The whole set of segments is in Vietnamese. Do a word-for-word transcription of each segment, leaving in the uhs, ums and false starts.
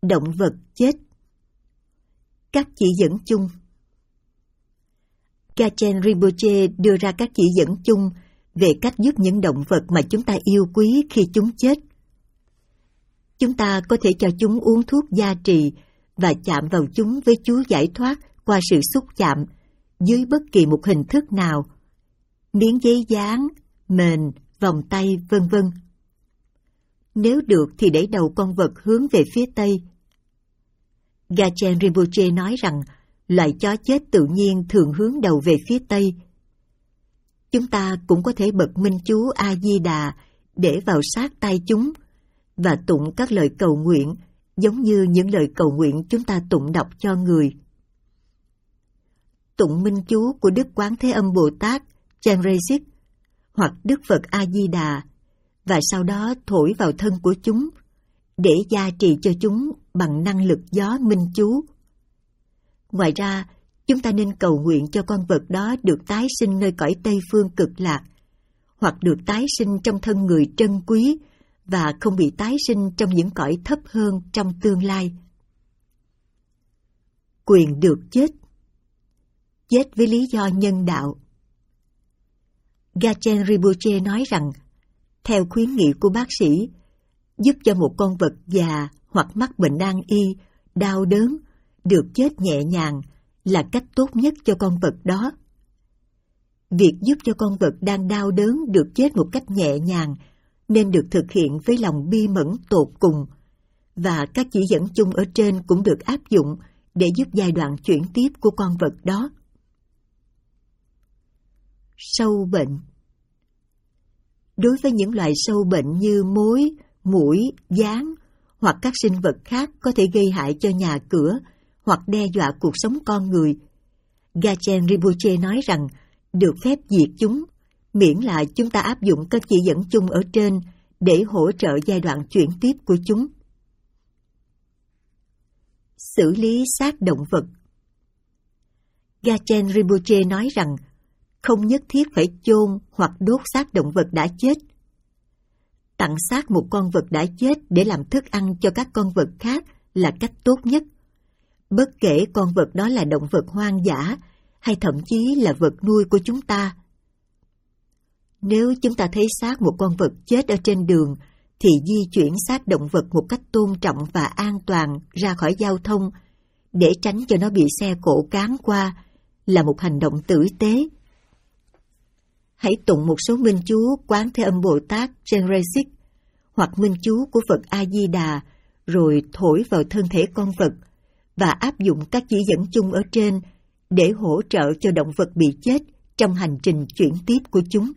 động vật chết. Các chỉ dẫn chung. Gachen Rinpoche đưa ra các chỉ dẫn chung về cách giúp những động vật mà chúng ta yêu quý khi chúng chết. Chúng ta có thể cho chúng uống thuốc gia trì và chạm vào chúng với chú giải thoát qua sự xúc chạm dưới bất kỳ một hình thức nào, miếng giấy dán, mền, vòng tay, vân vân. Nếu được thì để đầu con vật hướng về phía Tây. Gachen Rinpoche nói rằng loài chó chết tự nhiên thường hướng đầu về phía Tây. Chúng ta cũng có thể bật minh chú A-di-đà để vào sát tay chúng và tụng các lời cầu nguyện giống như những lời cầu nguyện chúng ta tụng đọc cho người. Tụng minh chú của Đức Quán Thế Âm Bồ Tát Chenrezig hoặc Đức Phật A-di-đà và sau đó thổi vào thân của chúng để gia trì cho chúng bằng năng lực gió minh chú. Ngoài ra, chúng ta nên cầu nguyện cho con vật đó được tái sinh nơi cõi Tây Phương Cực Lạc, hoặc được tái sinh trong thân người trân quý và không bị tái sinh trong những cõi thấp hơn trong tương lai. Quyền được chết. Chết với lý do nhân đạo. Gachen Rinpoche nói rằng, theo khuyến nghị của bác sĩ, giúp cho một con vật già hoặc mắc bệnh nan y, đau đớn, được chết nhẹ nhàng là cách tốt nhất cho con vật đó. Việc giúp cho con vật đang đau đớn được chết một cách nhẹ nhàng nên được thực hiện với lòng bi mẫn tột cùng, và các chỉ dẫn chung ở trên cũng được áp dụng để giúp giai đoạn chuyển tiếp của con vật đó. Sâu bệnh. Đối với những loài sâu bệnh như mối, muỗi, gián hoặc các sinh vật khác có thể gây hại cho nhà cửa hoặc đe dọa cuộc sống con người, Gachen Rinpoche nói rằng được phép diệt chúng, miễn là chúng ta áp dụng các chỉ dẫn chung ở trên để hỗ trợ giai đoạn chuyển tiếp của chúng. Xử lý xác động vật. Gachen Rinpoche nói rằng không nhất thiết phải chôn hoặc đốt xác động vật đã chết. Tặng xác một con vật đã chết để làm thức ăn cho các con vật khác là cách tốt nhất, bất kể con vật đó là động vật hoang dã hay thậm chí là vật nuôi của chúng ta. Nếu chúng ta thấy xác một con vật chết ở trên đường, thì di chuyển xác động vật một cách tôn trọng và an toàn ra khỏi giao thông để tránh cho nó bị xe cộ cán qua là một hành động tử tế. Hãy tụng một số minh chú Quán Thế Âm Bồ Tát Chenrezig hoặc minh chú của Phật A-di-đà rồi thổi vào thân thể con vật và áp dụng các chỉ dẫn chung ở trên để hỗ trợ cho động vật bị chết trong hành trình chuyển tiếp của chúng.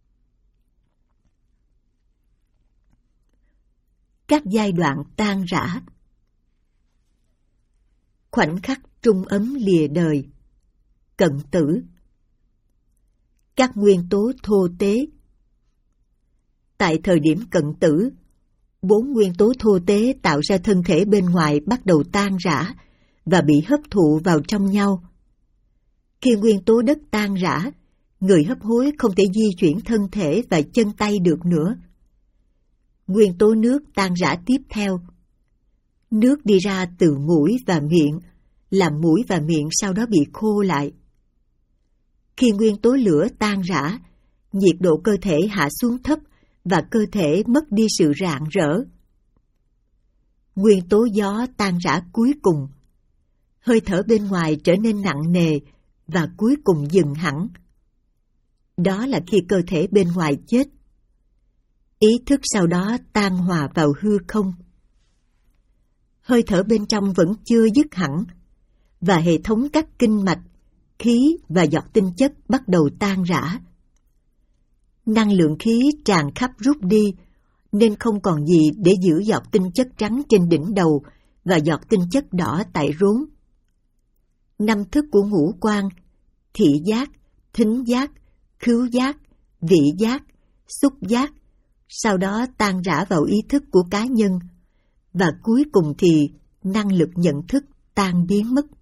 Các giai đoạn tan rã. Khoảnh khắc trung ấm lìa đời. Cận tử. Các nguyên tố thô tế. Tại thời điểm cận tử, bốn nguyên tố thô tế tạo ra thân thể bên ngoài bắt đầu tan rã và bị hấp thụ vào trong nhau. Khi nguyên tố đất tan rã, người hấp hối không thể di chuyển thân thể và chân tay được nữa. Nguyên tố nước tan rã tiếp theo. Nước đi ra từ mũi và miệng, làm mũi và miệng sau đó bị khô lại. Khi nguyên tố lửa tan rã, nhiệt độ cơ thể hạ xuống thấp và cơ thể mất đi sự rạng rỡ. Nguyên tố gió tan rã cuối cùng. Hơi thở bên ngoài trở nên nặng nề và cuối cùng dừng hẳn. Đó là khi cơ thể bên ngoài chết. Ý thức sau đó tan hòa vào hư không. Hơi thở bên trong vẫn chưa dứt hẳn, và hệ thống các kinh mạch, khí và giọt tinh chất bắt đầu tan rã. Năng lượng khí tràn khắp rút đi, nên không còn gì để giữ giọt tinh chất trắng trên đỉnh đầu và giọt tinh chất đỏ tại rốn. Năm thức của ngũ quan, thị giác, thính giác, khứu giác, vị giác, xúc giác, sau đó tan rã vào ý thức của cá nhân, và cuối cùng thì năng lực nhận thức tan biến mất.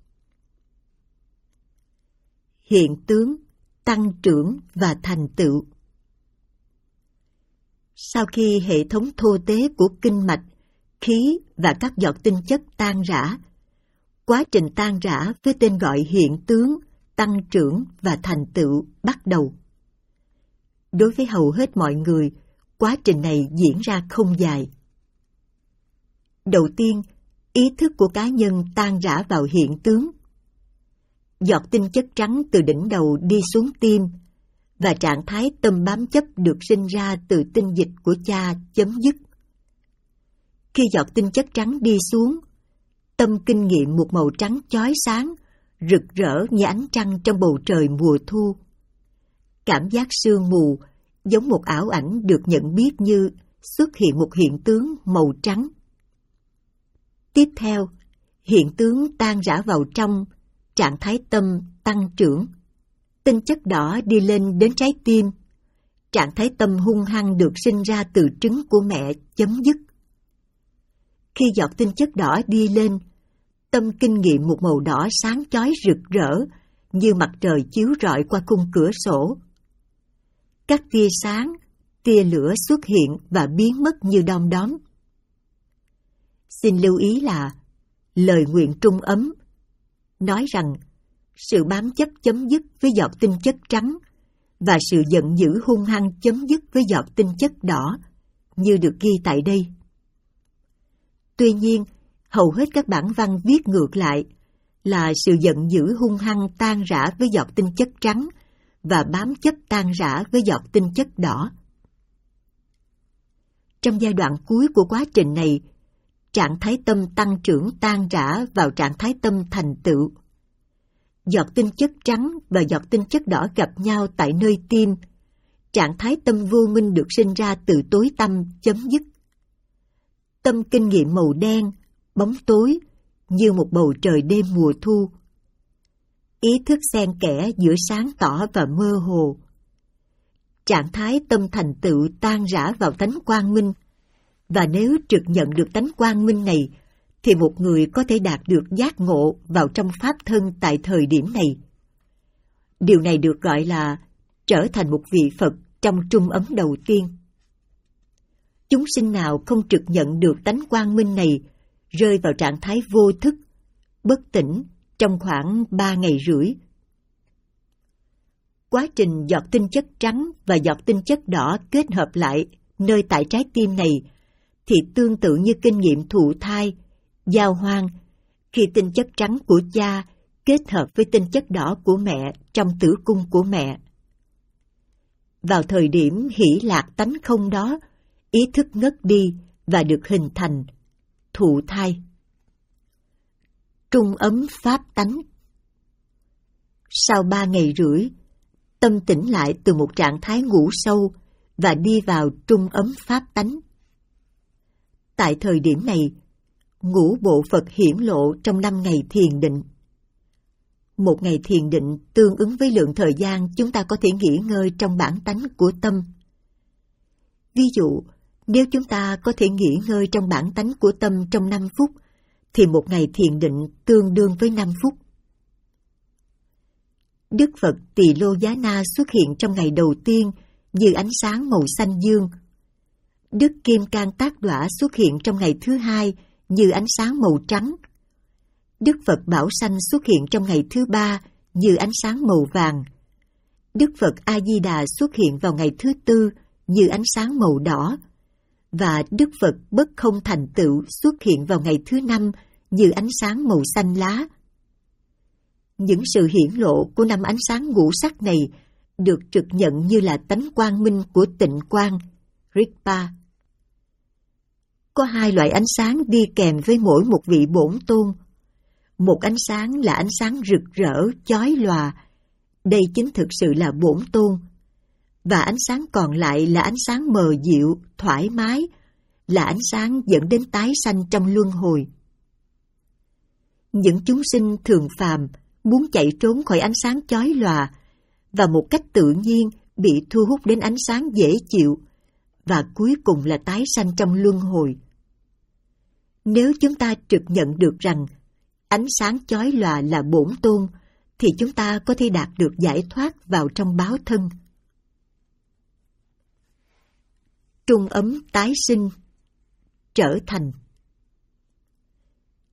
Hiện tướng, tăng trưởng và thành tựu. Sau khi hệ thống thô tế của kinh mạch, khí và các giọt tinh chất tan rã. Quá trình tan rã với tên gọi hiện tướng, tăng trưởng và thành tựu bắt đầu. Đối với hầu hết mọi người, quá trình này diễn ra không dài. Đầu tiên, ý thức của cá nhân tan rã vào hiện tướng. Giọt tinh chất trắng từ đỉnh đầu đi xuống tim, và trạng thái tâm bám chấp được sinh ra từ tinh dịch của cha chấm dứt. Khi giọt tinh chất trắng đi xuống, tâm kinh nghiệm một màu trắng chói sáng, rực rỡ như ánh trăng trong bầu trời mùa thu. Cảm giác sương mù giống một ảo ảnh được nhận biết như xuất hiện một hiện tướng màu trắng. Tiếp theo, hiện tướng tan rã vào trong, trạng thái tâm tăng trưởng. Tinh chất đỏ đi lên đến trái tim. Trạng thái tâm hung hăng được sinh ra từ trứng của mẹ chấm dứt. Khi giọt tinh chất đỏ đi lên, tâm kinh nghiệm một màu đỏ sáng chói rực rỡ như mặt trời chiếu rọi qua khung cửa sổ. Các tia sáng, tia lửa xuất hiện và biến mất như đom đóm. Xin lưu ý là lời nguyện trung ấm nói rằng sự bám chấp chấm dứt với giọt tinh chất trắng và sự giận dữ hung hăng chấm dứt với giọt tinh chất đỏ, như được ghi tại đây. Tuy nhiên, hầu hết các bản văn viết ngược lại là sự giận dữ hung hăng tan rã với giọt tinh chất trắng và bám chấp tan rã với giọt tinh chất đỏ. Trong giai đoạn cuối của quá trình này, trạng thái tâm tăng trưởng tan rã vào trạng thái tâm thành tựu. Giọt tinh chất trắng và giọt tinh chất đỏ gặp nhau tại nơi tim. Trạng thái tâm vô minh được sinh ra từ tối tăm chấm dứt. Tâm kinh nghiệm màu đen, bóng tối, như một bầu trời đêm mùa thu. Ý thức xen kẽ giữa sáng tỏ và mơ hồ. Trạng thái tâm thành tựu tan rã vào tánh quang minh, và nếu trực nhận được tánh quang minh này, thì một người có thể đạt được giác ngộ vào trong pháp thân tại thời điểm này. Điều này được gọi là trở thành một vị Phật trong trung ấm đầu tiên. Chúng sinh nào không trực nhận được tánh quang minh này rơi vào trạng thái vô thức, bất tỉnh trong khoảng ba ngày rưỡi. Quá trình giọt tinh chất trắng và giọt tinh chất đỏ kết hợp lại nơi tại trái tim này thì tương tự như kinh nghiệm thụ thai, giao hoang, khi tinh chất trắng của cha kết hợp với tinh chất đỏ của mẹ trong tử cung của mẹ. Vào thời điểm hỷ lạc tánh không đó, ý thức ngất đi và được hình thành, thụ thai. Trung ấm pháp tánh. Sau ba ngày rưỡi, tâm tỉnh lại từ một trạng thái ngủ sâu và đi vào trung ấm pháp tánh. Tại thời điểm này, ngũ bộ Phật hiển lộ trong năm ngày thiền định. Một ngày thiền định tương ứng với lượng thời gian chúng ta có thể nghỉ ngơi trong bản tánh của tâm. Ví dụ, nếu chúng ta có thể nghỉ ngơi trong bản tánh của tâm trong năm phút, thì một ngày thiền định tương đương với năm phút. Đức Phật Tỳ Lô Giá Na xuất hiện trong ngày đầu tiên như ánh sáng màu xanh dương. Đức Kim Cang Tác Đọa xuất hiện trong ngày thứ hai như ánh sáng màu trắng. Đức Phật Bảo Sanh xuất hiện trong ngày thứ ba như ánh sáng màu vàng. Đức Phật A Di Đà xuất hiện vào ngày thứ tư như ánh sáng màu đỏ. Và Đức Phật Bất Không Thành Tựu xuất hiện vào ngày thứ năm như ánh sáng màu xanh lá. Những sự hiển lộ của năm ánh sáng ngũ sắc này được trực nhận như là tánh quang minh của tịnh quang, Rigpa. Có hai loại ánh sáng đi kèm với mỗi một vị bổn tôn. Một ánh sáng là ánh sáng rực rỡ, chói lòa. Đây chính thực sự là bổn tôn. Và ánh sáng còn lại là ánh sáng mờ dịu, thoải mái, là ánh sáng dẫn đến tái sanh trong luân hồi. Những chúng sinh thường phàm muốn chạy trốn khỏi ánh sáng chói lòa và một cách tự nhiên bị thu hút đến ánh sáng dễ chịu và cuối cùng là tái sanh trong luân hồi. Nếu chúng ta trực nhận được rằng ánh sáng chói lòa là bổn tôn thì chúng ta có thể đạt được giải thoát vào trong báo thân. Trung ấm tái sinh, trở thành.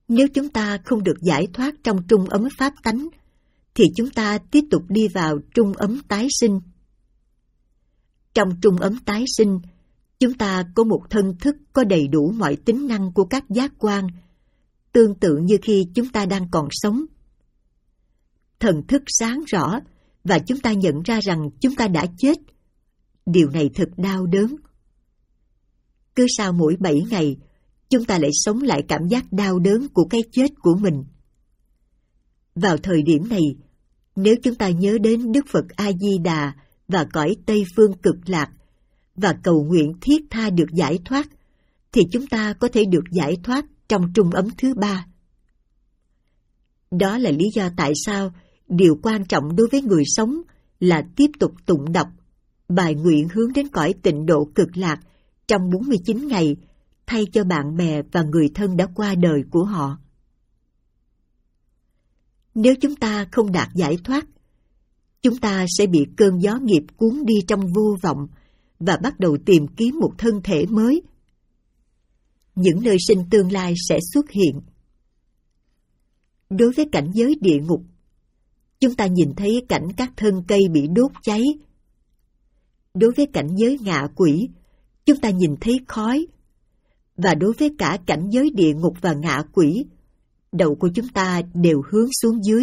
Nếu chúng ta không được giải thoát trong trung ấm pháp tánh, thì chúng ta tiếp tục đi vào trung ấm tái sinh. Trong trung ấm tái sinh, chúng ta có một thân thức có đầy đủ mọi tính năng của các giác quan, tương tự như khi chúng ta đang còn sống. Thần thức sáng rõ và chúng ta nhận ra rằng chúng ta đã chết. Điều này thật đau đớn. Cứ sau mỗi bảy ngày, chúng ta lại sống lại cảm giác đau đớn của cái chết của mình. Vào thời điểm này, nếu chúng ta nhớ đến Đức Phật A-di-đà và cõi Tây Phương Cực Lạc và cầu nguyện thiết tha được giải thoát, thì chúng ta có thể được giải thoát trong trung ấm thứ ba. Đó là lý do tại sao điều quan trọng đối với người sống là tiếp tục tụng đọc bài nguyện hướng đến cõi tịnh độ Cực Lạc trong bốn mươi chín ngày, thay cho bạn bè và người thân đã qua đời của họ. Nếu chúng ta không đạt giải thoát, chúng ta sẽ bị cơn gió nghiệp cuốn đi trong vô vọng và bắt đầu tìm kiếm một thân thể mới. Những nơi sinh tương lai sẽ xuất hiện. Đối với cảnh giới địa ngục, chúng ta nhìn thấy cảnh các thân cây bị đốt cháy. Đối với cảnh giới ngạ quỷ, chúng ta nhìn thấy khói. Và đối với cả cảnh giới địa ngục và ngạ quỷ, đầu của chúng ta đều hướng xuống dưới.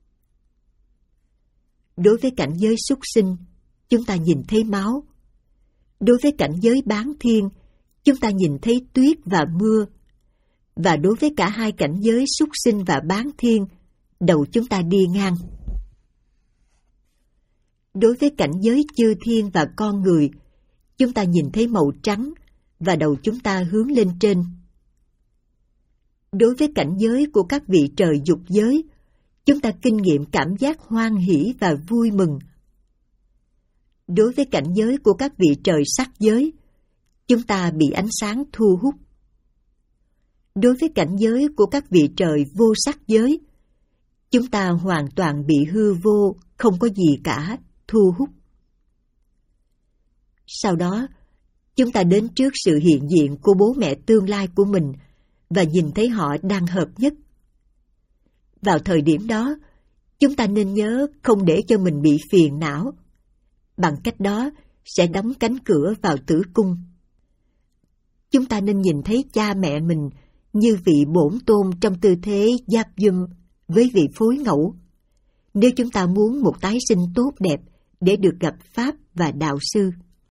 Đối với cảnh giới súc sinh, chúng ta nhìn thấy máu. Đối với cảnh giới bán thiên, chúng ta nhìn thấy tuyết và mưa. Và đối với cả hai cảnh giới súc sinh và bán thiên, đầu chúng ta đi ngang. Đối với cảnh giới chư thiên và con người, chúng ta nhìn thấy màu trắng và đầu chúng ta hướng lên trên. Đối với cảnh giới của các vị trời dục giới, chúng ta kinh nghiệm cảm giác hoan hỷ và vui mừng. Đối với cảnh giới của các vị trời sắc giới, chúng ta bị ánh sáng thu hút. Đối với cảnh giới của các vị trời vô sắc giới, chúng ta hoàn toàn bị hư vô, không có gì cả, thu hút. Sau đó, chúng ta đến trước sự hiện diện của bố mẹ tương lai của mình và nhìn thấy họ đang hợp nhất. Vào thời điểm đó, chúng ta nên nhớ không để cho mình bị phiền não. Bằng cách đó, sẽ đóng cánh cửa vào tử cung. Chúng ta nên nhìn thấy cha mẹ mình như vị bổn tôn trong tư thế giáp dum với vị phối ngẫu. Nếu chúng ta muốn một tái sinh tốt đẹp để được gặp Pháp và Đạo Sư.